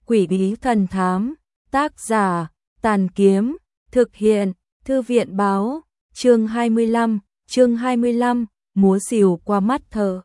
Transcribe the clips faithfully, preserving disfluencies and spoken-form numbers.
Quỷ bí thần thám, tác giả, Tàn Kiếm, thực hiện, Thư viện báo, chương hai mươi lăm, chương hai mươi lăm, múa xìu qua mắt thợ.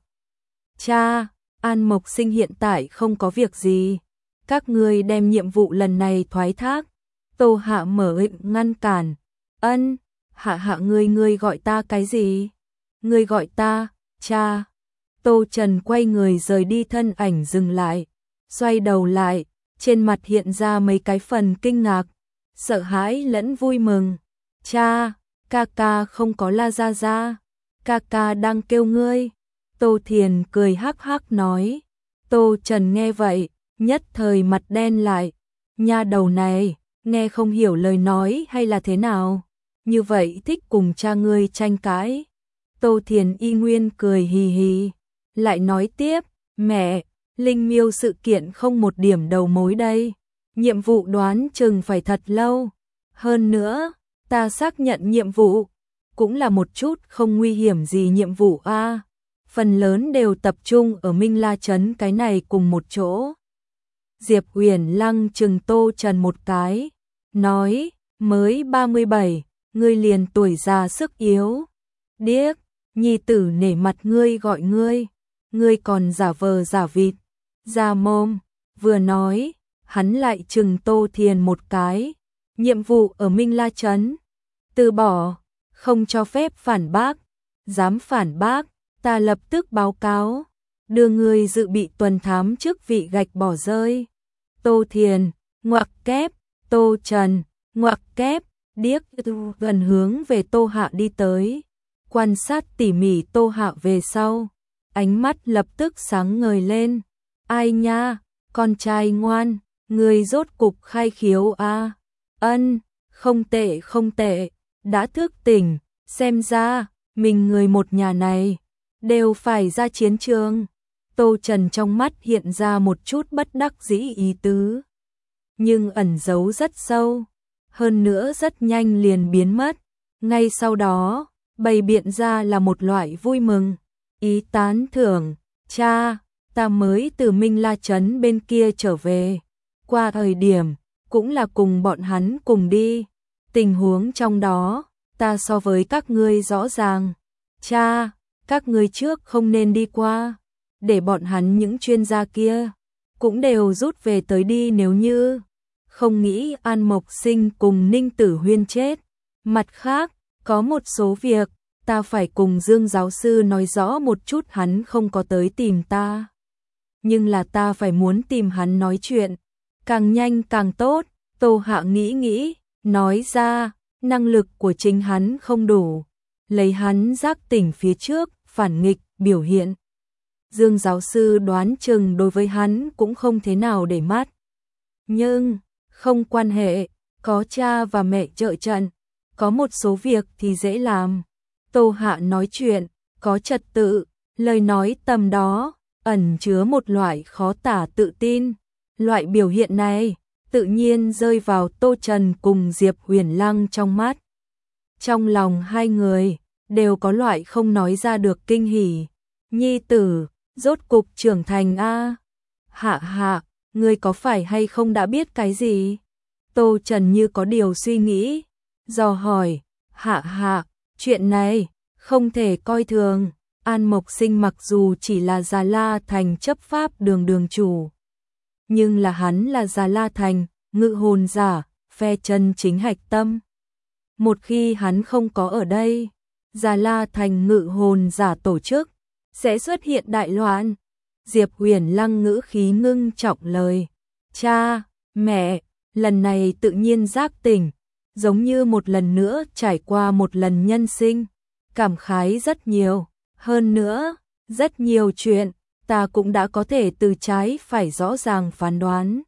Cha, An Mộc Sinh hiện tại không có việc gì, các ngươi đem nhiệm vụ lần này thoái thác. Tô Hạ mở ịnh ngăn cản, ân, hạ hạ ngươi ngươi gọi ta cái gì? Ngươi gọi ta, cha. Tô Trần quay người rời đi, thân ảnh dừng lại, xoay đầu lại, trên mặt hiện ra mấy cái phần kinh ngạc, sợ hãi lẫn vui mừng. Cha, ca ca không có la ra ra, ca ca đang kêu ngươi. Tô Thiền cười hắc hắc nói. Tô Trần nghe vậy, nhất thời mặt đen lại, nha đầu này, nghe không hiểu lời nói hay là thế nào, như vậy thích cùng cha ngươi tranh cãi. Tô Thiền y nguyên cười hì hì, lại nói tiếp, mẹ, Linh Miêu sự kiện không một điểm đầu mối đây, nhiệm vụ đoán chừng phải thật lâu, hơn nữa, ta xác nhận nhiệm vụ, cũng là một chút không nguy hiểm gì nhiệm vụ a, phần lớn đều tập trung ở Minh La Trấn cái này cùng một chỗ. Diệp Uyển Lăng chừng Tô Trần một cái, nói, mới ba mươi bảy, ngươi liền tuổi già sức yếu. Điếc, nhi tử nể mặt ngươi gọi ngươi, ngươi còn giả vờ giả vịt, ra mồm. Vừa nói, hắn lại chừng Tô Thiền một cái, nhiệm vụ ở Minh La Trấn, từ bỏ, không cho phép phản bác, dám phản bác, ta lập tức báo cáo, đưa ngươi dự bị tuần thám chức vị gạch bỏ rơi. Tô Thiền, ngoặc kép, Tô Trần, ngoặc kép, điếc gần hướng về Tô Hạ đi tới, quan sát tỉ mỉ Tô Hạ về sau, ánh mắt lập tức sáng ngời lên. Ai nha, con trai ngoan, người rốt cục khai khiếu a. Ân, không tệ không tệ, đã thức tỉnh, xem ra, mình người một nhà này, đều phải ra chiến trường. Tô Trần trong mắt hiện ra một chút bất đắc dĩ ý tứ, nhưng ẩn giấu rất sâu, hơn nữa rất nhanh liền biến mất. Ngay sau đó, bày biện ra là một loại vui mừng, ý tán thưởng, cha, ta mới từ Minh La Trấn bên kia trở về, qua thời điểm, cũng là cùng bọn hắn cùng đi, tình huống trong đó, ta so với các ngươi rõ ràng, cha, các ngươi trước không nên đi qua, để bọn hắn những chuyên gia kia, cũng đều rút về tới đi, nếu như không nghĩ An Mộc Sinh cùng Ninh Tử Huyên chết. Mặt khác, có một số việc, ta phải cùng Dương giáo sư nói rõ một chút, hắn không có tới tìm ta, nhưng là ta phải muốn tìm hắn nói chuyện, càng nhanh càng tốt. Tô Hạ nghĩ nghĩ, nói ra, năng lực của chính hắn không đủ, lấy hắn giác tỉnh phía trước, phản nghịch, biểu hiện. Dương giáo sư đoán chừng đối với hắn cũng không thế nào để mắt. Nhưng, không quan hệ, có cha và mẹ trợ trận, có một số việc thì dễ làm. Tô Hạ nói chuyện, có trật tự, lời nói tầm đó, ẩn chứa một loại khó tả tự tin. Loại biểu hiện này, tự nhiên rơi vào Tô Trần cùng Diệp Uyển Lăng trong mắt. Trong lòng hai người, đều có loại không nói ra được kinh hỉ. Nhi tử, rốt cục trưởng thành a. Hạ hạ, ngươi có phải hay không đã biết cái gì? Tô Trần như có điều suy nghĩ, dò hỏi, hạ hạ, chuyện này, không thể coi thường. An Mộc Sinh mặc dù chỉ là Già La Thành chấp pháp đường đường chủ, nhưng là hắn là Già La Thành, ngự hồn giả, phe chân chính hạch tâm. Một khi hắn không có ở đây, Già La Thành ngự hồn giả tổ chức sẽ xuất hiện đại loạn. Diệp Uyển Lăng ngữ khí ngưng trọng lời, cha, mẹ, lần này tự nhiên giác tỉnh, giống như một lần nữa trải qua một lần nhân sinh, cảm khái rất nhiều, hơn nữa, rất nhiều chuyện, ta cũng đã có thể từ trái phải rõ ràng phán đoán.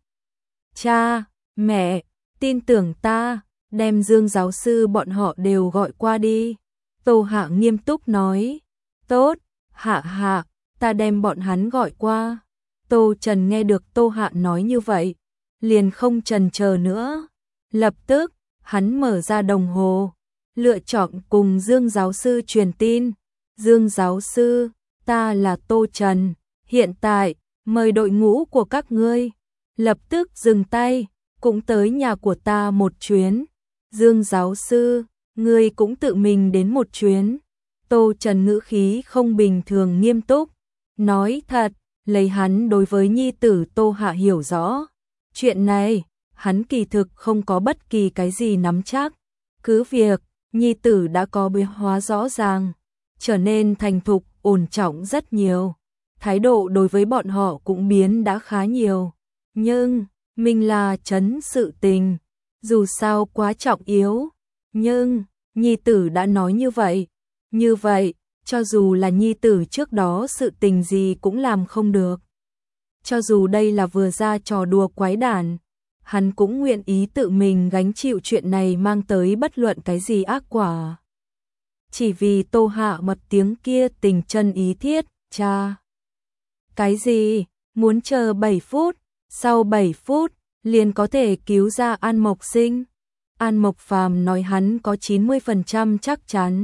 Cha, mẹ, tin tưởng ta, đem Dương giáo sư bọn họ đều gọi qua đi. Tô Hạ nghiêm túc nói, tốt, Hạ hạ, ta đem bọn hắn gọi qua. Tô Trần nghe được Tô Hạ nói như vậy, liền không chần chờ nữa. Lập tức, hắn mở ra đồng hồ, lựa chọn cùng Dương giáo sư truyền tin. Dương giáo sư, ta là Tô Trần, hiện tại, mời đội ngũ của các ngươi, lập tức dừng tay, cũng tới nhà của ta một chuyến. Dương giáo sư, ngươi cũng tự mình đến một chuyến. Tô Trần ngữ khí không bình thường nghiêm túc, nói thật, lấy hắn đối với nhi tử Tô Hạ hiểu rõ. Chuyện này, hắn kỳ thực không có bất kỳ cái gì nắm chắc. Cứ việc, nhi tử đã có biến hóa rõ ràng, trở nên thành thục, ổn trọng rất nhiều. Thái độ đối với bọn họ cũng biến đã khá nhiều. Nhưng, mình là trấn sự tình, dù sao quá trọng yếu. Nhưng, nhi tử đã nói như vậy. Như vậy, cho dù là nhi tử trước đó sự tình gì cũng làm không được. Cho dù đây là vừa ra trò đùa quái đản, hắn cũng nguyện ý tự mình gánh chịu chuyện này mang tới bất luận cái gì ác quả. Chỉ vì Tô Hạ mật tiếng kia tình chân ý thiết, cha. Cái gì, muốn chờ bảy phút, sau bảy phút, liền có thể cứu ra An Mộc Sinh. An Mộc Phàm nói hắn có chín mươi phần trăm chắc chắn.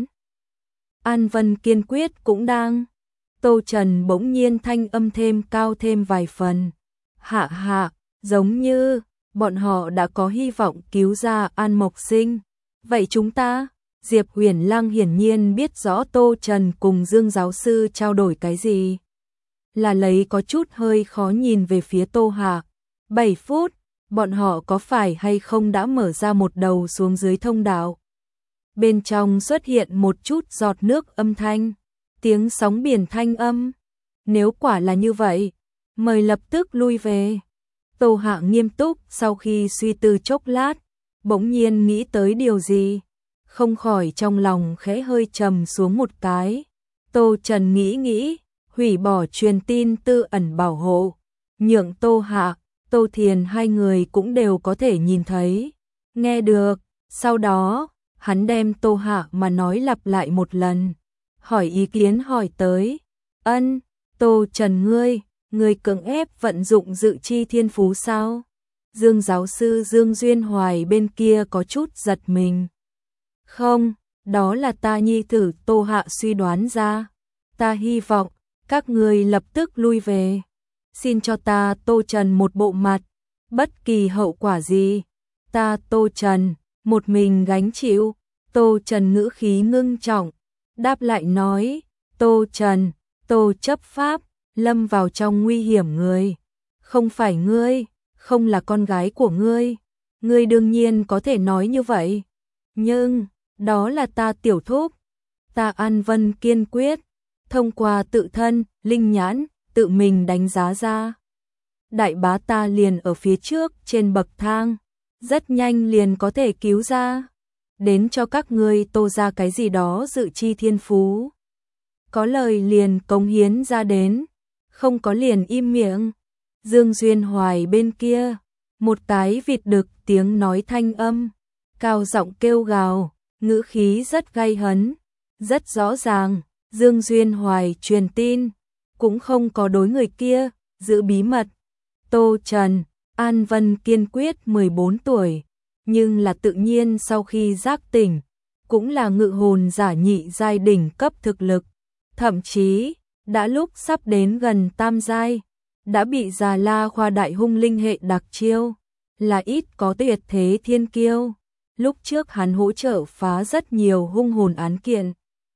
An Vân kiên quyết cũng đang. Tô Trần bỗng nhiên thanh âm thêm cao thêm vài phần. Hạ hạ, giống như, bọn họ đã có hy vọng cứu ra An Mộc Sinh. Vậy chúng ta, Diệp Huyền Lăng hiển nhiên biết rõ Tô Trần cùng Dương giáo sư trao đổi cái gì. Là lấy có chút hơi khó nhìn về phía Tô Hạ. bảy phút, bọn họ có phải hay không đã mở ra một đầu xuống dưới thông đạo. Bên trong xuất hiện một chút giọt nước âm thanh, tiếng sóng biển thanh âm. Nếu quả là như vậy, mời lập tức lui về. Tô Hạ nghiêm túc sau khi suy tư chốc lát, bỗng nhiên nghĩ tới điều gì, không khỏi trong lòng khẽ hơi trầm xuống một cái. Tô Trần nghĩ nghĩ, hủy bỏ truyền tin tư ẩn bảo hộ, nhượng Tô Hạ, Tô Thiền hai người cũng đều có thể nhìn thấy, nghe được. Sau đó, hắn đem Tô Hạ mà nói lặp lại một lần, hỏi ý kiến hỏi tới. Ân, Tô Trần ngươi, ngươi cưỡng ép vận dụng dự chi thiên phú sao? Dương giáo sư Dương Duyên Hoài bên kia có chút giật mình. Không, đó là ta nhi tử Tô Hạ suy đoán ra. Ta hy vọng, các ngươi lập tức lui về. Xin cho ta Tô Trần một bộ mặt, bất kỳ hậu quả gì, ta Tô Trần, một mình gánh chịu. Tô Trần ngữ khí ngưng trọng, đáp lại nói, Tô Trần, Tô chấp pháp, lâm vào trong nguy hiểm người. Không phải ngươi, không là con gái của ngươi. Ngươi đương nhiên có thể nói như vậy. Nhưng, đó là ta tiểu thúc. Ta An Vân kiên quyết, thông qua tự thân, linh nhãn, tự mình đánh giá ra. Đại bá ta liền ở phía trước trên bậc thang, rất nhanh liền có thể cứu ra. Đến cho các ngươi Tô ra cái gì đó dự chi thiên phú. Có lời liền cống hiến ra đến, không có liền im miệng. Dương Duyên Hoài bên kia, một cái vịt đực tiếng nói thanh âm, cao giọng kêu gào, ngữ khí rất gay hấn, rất rõ ràng. Dương Duyên Hoài truyền tin, cũng không có đối người kia giữ bí mật. Tô Trần, An Vân kiên quyết mười bốn tuổi, nhưng là tự nhiên sau khi giác tỉnh, cũng là ngự hồn giả nhị giai đỉnh cấp thực lực, thậm chí đã lúc sắp đến gần tam giai, đã bị Già La khoa đại hung linh hệ đặc chiêu, là ít có tuyệt thế thiên kiêu. Lúc trước hắn hỗ trợ phá rất nhiều hung hồn án kiện.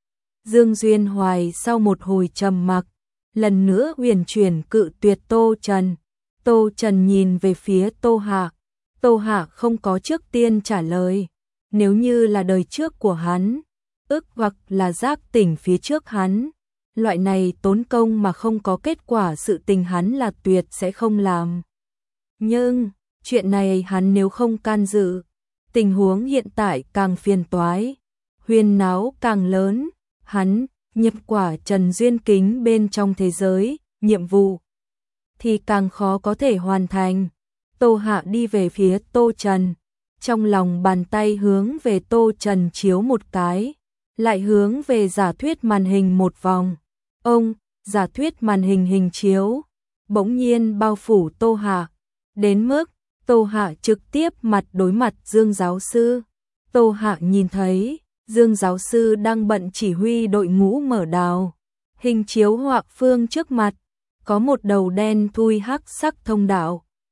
Dương Duyên Hoài sau một hồi trầm mặc, lần nữa huyền chuyển cự tuyệt Tô Trần. Tô Trần nhìn về phía Tô Hạ. Tô Hạ không có trước tiên trả lời. Nếu như là đời trước của hắn, ức hoặc là giác tỉnh phía trước hắn, loại này tốn công mà không có kết quả sự tình hắn là tuyệt sẽ không làm. Nhưng, chuyện này hắn nếu không can dự, tình huống hiện tại càng phiền toái, huyên náo càng lớn, hắn nhập quả Trần Duyên Kính bên trong thế giới, nhiệm vụ thì càng khó có thể hoàn thành. Tô Hạ đi về phía Tô Trần, trong lòng bàn tay hướng về Tô Trần chiếu một cái, lại hướng về giả thuyết màn hình một vòng. Ông, giả thuyết màn hình hình chiếu, bỗng nhiên bao phủ Tô Hạ, đến mức Tô Hạ trực tiếp mặt đối mặt Dương giáo sư. Tô Hạ nhìn thấy, Dương giáo sư đang bận chỉ huy đội ngũ mở đào. Hình chiếu họa phương trước mặt, có một đầu đen thui hắc sắc thông đạo,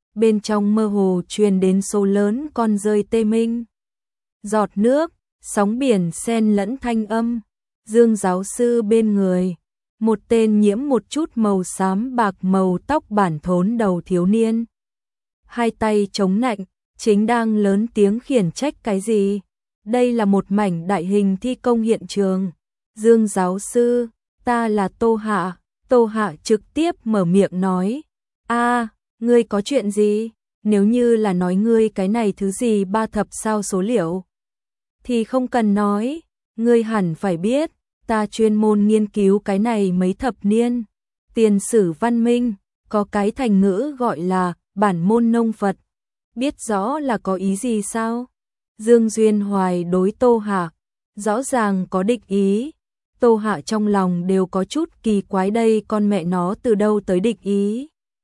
bên trong mơ hồ truyền đến số lớn con rơi tê minh. Giọt nước, sóng biển xen lẫn thanh âm, Dương giáo sư bên người, một tên nhiễm một chút màu xám bạc màu tóc bản thốn đầu thiếu niên. Hai tay chống nạnh, chính đang lớn tiếng khiển trách cái gì. Đây là một mảnh đại hình thi công hiện trường. Dương giáo sư, ta là Tô Hạ. Tô Hạ trực tiếp mở miệng nói, a, ngươi có chuyện gì? Nếu như là nói ngươi cái này thứ gì ba thập sao số liệu, thì không cần nói, ngươi hẳn phải biết, ta chuyên môn nghiên cứu cái này mấy thập niên. Tiền sử văn minh, có cái thành ngữ gọi là bản môn nông Phật. Biết rõ là có ý gì sao? Dương Duyên Hoài đối Tô Hạ, rõ ràng có địch ý. Tô Hạ trong lòng đều có chút kỳ quái, đây con mẹ nó từ đâu tới địch ý.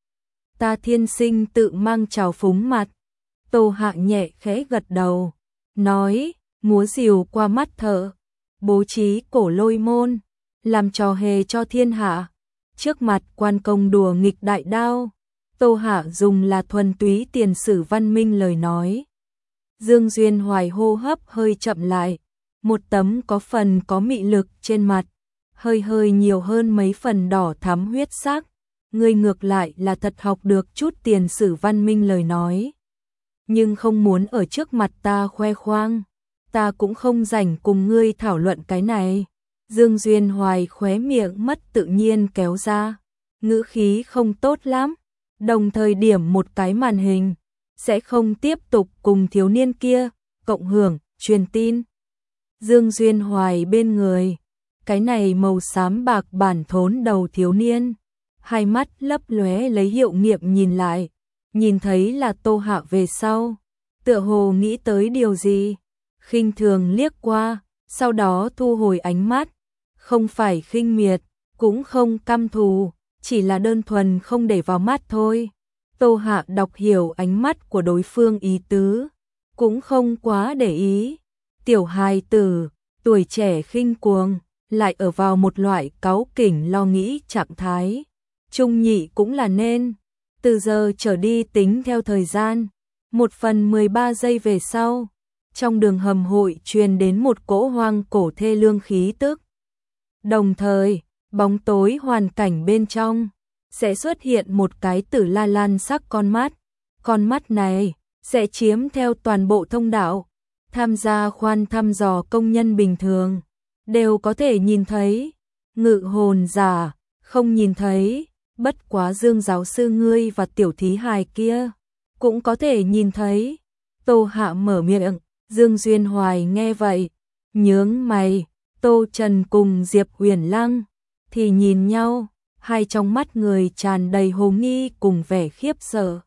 Ta thiên sinh tự mang trào phúng mặt. Tô Hạ nhẹ khẽ gật đầu, nói, múa rìu qua mắt thợ, bố trí cổ lôi môn, làm trò hề cho thiên hạ. Trước mặt quan công đùa nghịch đại đao, Tô Hạ dùng là thuần túy tiền sử văn minh lời nói. Dương Duyên Hoài hô hấp hơi chậm lại, một tấm có phần có mị lực trên mặt, hơi hơi nhiều hơn mấy phần đỏ thắm huyết sắc. Ngươi ngược lại là thật học được chút tiền sử văn minh lời nói, nhưng không muốn ở trước mặt ta khoe khoang, ta cũng không rảnh cùng ngươi thảo luận cái này. Dương Duyên Hoài khóe miệng mất tự nhiên kéo ra, ngữ khí không tốt lắm, đồng thời điểm một cái màn hình, sẽ không tiếp tục cùng thiếu niên kia cộng hưởng, truyền tin. Dương Duyên Hoài bên người, cái này màu xám bạc bản thốn đầu thiếu niên, hai mắt lấp lóe lấy hiệu nghiệm nhìn lại, nhìn thấy là Tô Hạ về sau, tựa hồ nghĩ tới điều gì, khinh thường liếc qua, sau đó thu hồi ánh mắt, không phải khinh miệt, cũng không căm thù, chỉ là đơn thuần không để vào mắt thôi. Tô Hạ đọc hiểu ánh mắt của đối phương ý tứ, cũng không quá để ý. Tiểu hài tử, tuổi trẻ khinh cuồng, lại ở vào một loại cáu kỉnh lo nghĩ trạng thái. Trung nhị cũng là nên, từ giờ trở đi tính theo thời gian, một phần mười ba giây về sau, trong đường hầm hội truyền đến một cỗ hoang cổ thê lương khí tức. Đồng thời, bóng tối hoàn cảnh bên trong, sẽ xuất hiện một cái tử la lan sắc con mắt. Con mắt này, sẽ chiếm theo toàn bộ thông đạo. Tham gia khoan thăm dò công nhân bình thường, đều có thể nhìn thấy. Ngự hồn giả, không nhìn thấy. Bất quá Dương giáo sư ngươi và tiểu thí hài kia, cũng có thể nhìn thấy. Tô Hạ mở miệng, Dương Duyên Hoài nghe vậy, nhướng mày. Tô Trần cùng Diệp Huyền Lăng thì nhìn nhau, hai trong mắt người tràn đầy hồ nghi cùng vẻ khiếp sợ.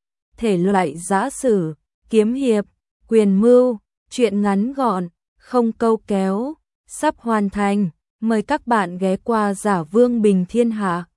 Thể loại giã sử, kiếm hiệp, quyền mưu, truyện ngắn gọn, không câu kéo, sắp hoàn thành. Mời các bạn ghé qua Giả Vương Bình Thiên Hạ.